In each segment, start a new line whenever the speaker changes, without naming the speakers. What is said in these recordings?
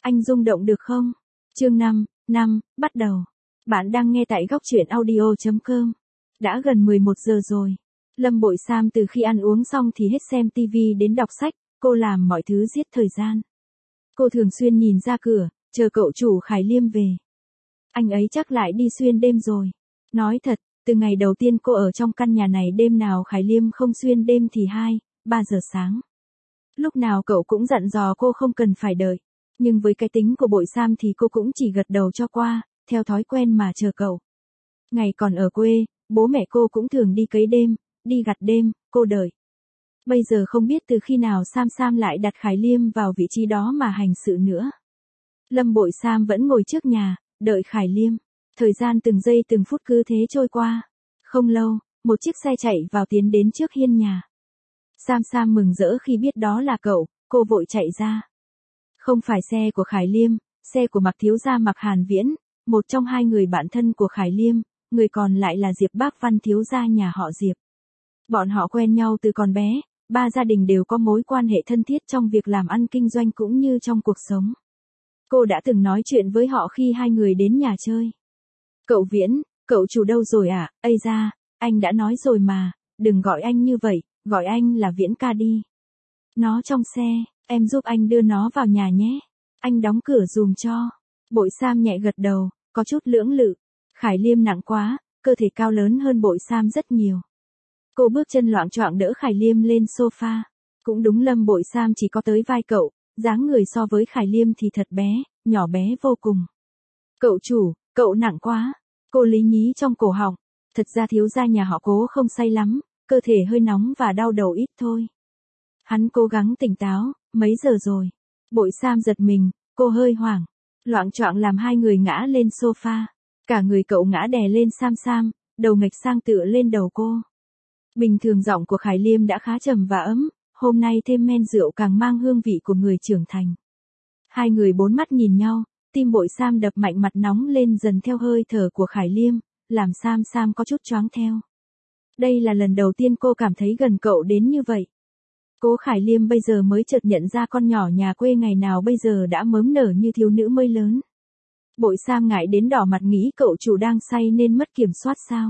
Anh rung động được không? Chương 5, bắt đầu. Bạn đang nghe tại góc truyện audio.com. Đã gần 11 giờ rồi. Lâm Bội Sam từ khi ăn uống xong thì hết xem tivi đến đọc sách, cô làm mọi thứ giết thời gian. Cô thường xuyên nhìn ra cửa, chờ cậu chủ Khải Liêm về. Anh ấy chắc lại đi xuyên đêm rồi. Nói thật, từ ngày đầu tiên cô ở trong căn nhà này đêm nào Khải Liêm không xuyên đêm thì 2-3 giờ sáng. Lúc nào cậu cũng dặn dò cô không cần phải đợi. Nhưng với cái tính của Bội Sam thì cô cũng chỉ gật đầu cho qua, theo thói quen mà chờ cậu. Ngày còn ở quê, bố mẹ cô cũng thường đi cấy đêm, đi gặt đêm, cô đợi. Bây giờ không biết từ khi nào Sam lại đặt Khải Liêm vào vị trí đó mà hành sự nữa. Lâm Bội Sam vẫn ngồi trước nhà, đợi Khải Liêm. Thời gian từng giây từng phút cứ thế trôi qua. Không lâu, một chiếc xe chạy vào tiến đến trước hiên nhà. Sam mừng rỡ khi biết đó là cậu, cô vội chạy ra. Không phải xe của Khải Liêm, xe của Mạc thiếu gia Mạc Hàn Viễn, một trong hai người bạn thân của Khải Liêm, người còn lại là Diệp Bác Văn thiếu gia nhà họ Diệp. Bọn họ quen nhau từ còn bé, ba gia đình đều có mối quan hệ thân thiết trong việc làm ăn kinh doanh cũng như trong cuộc sống. Cô đã từng nói chuyện với họ khi hai người đến nhà chơi. Cậu Viễn, cậu chủ đâu rồi à? Ây da, anh đã nói rồi mà, đừng gọi anh như vậy, gọi anh là Viễn ca đi. Nó trong xe, em giúp anh đưa nó vào nhà nhé. Anh đóng cửa giùm cho. Bội Sam nhẹ gật đầu, có chút lưỡng lự. Khải Liêm nặng quá, cơ thể cao lớn hơn Bội Sam rất nhiều. Cô bước chân loạng choạng đỡ Khải Liêm lên sofa. Cũng đúng, Lâm Bội Sam chỉ có tới vai cậu, dáng người so với Khải Liêm thì thật bé, nhỏ bé vô cùng. Cậu chủ, cậu nặng quá. Cô lý nhí trong cổ họng. Thật ra thiếu gia nhà họ Cố không say lắm, cơ thể hơi nóng và đau đầu ít thôi. Hắn cố gắng tỉnh táo, mấy giờ rồi? Bội Sam giật mình, cô hơi hoảng. Loạng choạng làm hai người ngã lên sofa. Cả người cậu ngã đè lên Sam, đầu nghệch sang tựa lên đầu cô. Bình thường giọng của Khải Liêm đã khá trầm và ấm, hôm nay thêm men rượu càng mang hương vị của người trưởng thành. Hai người bốn mắt nhìn nhau, tim Bội Sam đập mạnh, mặt nóng lên dần theo hơi thở của Khải Liêm, làm Sam có chút choáng theo. Đây là lần đầu tiên cô cảm thấy gần cậu đến như vậy. Cố Khải Liêm bây giờ mới chợt nhận ra con nhỏ nhà quê ngày nào bây giờ đã mớm nở như thiếu nữ mới lớn. Bội Sam ngại đến đỏ mặt, nghĩ cậu chủ đang say nên mất kiểm soát sao.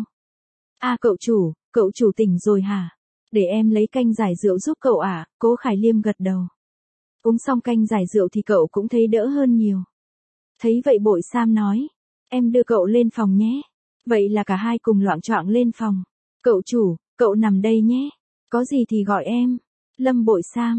À cậu chủ tỉnh rồi hả? Để em lấy canh giải rượu giúp cậu à? Cố Khải Liêm gật đầu. Uống xong canh giải rượu thì cậu cũng thấy đỡ hơn nhiều. Thấy vậy Bội Sam nói, em đưa cậu lên phòng nhé. Vậy là cả hai cùng loạng choạng lên phòng. Cậu chủ, cậu nằm đây nhé. Có gì thì gọi em. Lâm Bội Sam,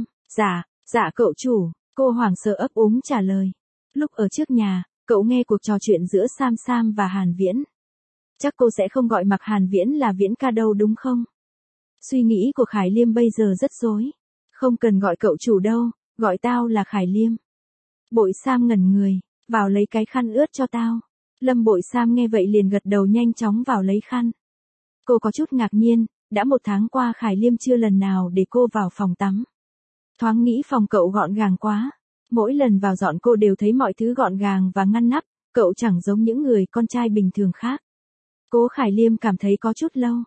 dạ cậu chủ, cô hoảng sợ ấp úng trả lời. Lúc ở trước nhà, cậu nghe cuộc trò chuyện giữa Sam và Hàn Viễn. Chắc cô sẽ không gọi Mạc Hàn Viễn là Viễn ca đâu đúng không? Suy nghĩ của Khải Liêm bây giờ rất rối. Không cần gọi cậu chủ đâu, gọi tao là Khải Liêm. Bội Sam ngẩn người, vào lấy cái khăn ướt cho tao. Lâm Bội Sam nghe vậy liền gật đầu, nhanh chóng vào lấy khăn. Cô có chút ngạc nhiên, đã 1 tháng qua Khải Liêm chưa lần nào để cô vào phòng tắm. Thoáng nghĩ phòng cậu gọn gàng quá. Mỗi lần vào dọn cô đều thấy mọi thứ gọn gàng và ngăn nắp, cậu chẳng giống những người con trai bình thường khác. Cố Khải Liêm cảm thấy có chút lâu.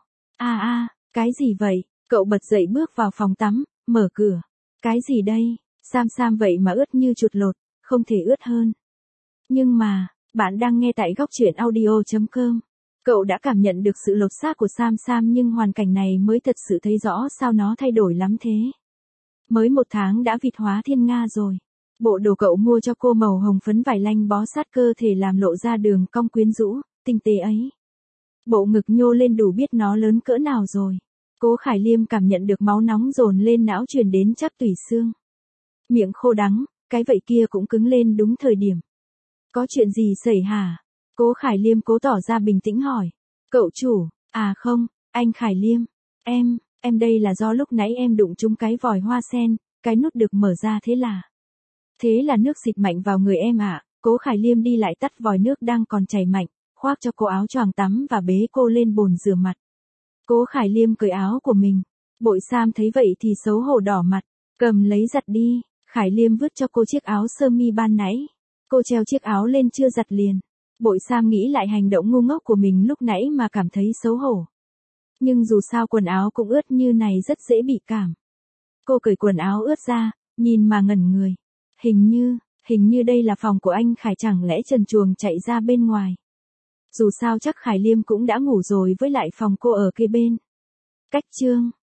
Cái gì vậy? Cậu bật dậy bước vào phòng tắm, mở cửa. Cái gì đây? Sam vậy mà ướt như chuột lột, không thể ướt hơn. Nhưng mà, bạn đang nghe tại góc truyện audio.com. Cậu đã cảm nhận được sự lột xác của Sam nhưng hoàn cảnh này mới thật sự thấy rõ sao nó thay đổi lắm thế. Mới 1 tháng đã vịt hóa thiên nga rồi. Bộ đồ cậu mua cho cô màu hồng phấn vải lanh bó sát cơ thể làm lộ ra đường cong quyến rũ, tinh tế ấy. Bộ ngực nhô lên đủ biết nó lớn cỡ nào rồi. Cố Khải Liêm cảm nhận được máu nóng dồn lên não truyền đến chắp tủy xương. Miệng khô đắng, cái vậy kia cũng cứng lên đúng thời điểm. Có chuyện gì xảy hả? Cố Khải Liêm cố tỏ ra bình tĩnh hỏi. Cậu chủ, không, anh Khải Liêm, em đây là do lúc nãy em đụng trúng cái vòi hoa sen, cái nút được mở ra thế là nước xịt mạnh vào người em ạ. Cố Khải Liêm đi lại tắt vòi nước đang còn chảy mạnh, khoác cho cô áo choàng tắm và bế cô lên bồn rửa mặt. Cố Khải Liêm cởi áo của mình. Bội Sam thấy vậy thì xấu hổ đỏ mặt, cầm lấy giặt đi. Khải Liêm vứt cho cô chiếc áo sơ mi ban nãy. Cô treo chiếc áo lên chưa giặt liền. Bội Sam nghĩ lại hành động ngu ngốc của mình lúc nãy mà cảm thấy xấu hổ. Nhưng dù sao quần áo cũng ướt như này rất dễ bị cảm. Cô cởi quần áo ướt ra, nhìn mà ngẩn người. Hình như đây là phòng của anh Khải, chẳng lẽ trần truồng chạy ra bên ngoài. Dù sao chắc Khải Liêm cũng đã ngủ rồi, với lại phòng cô ở kế bên. Cách chương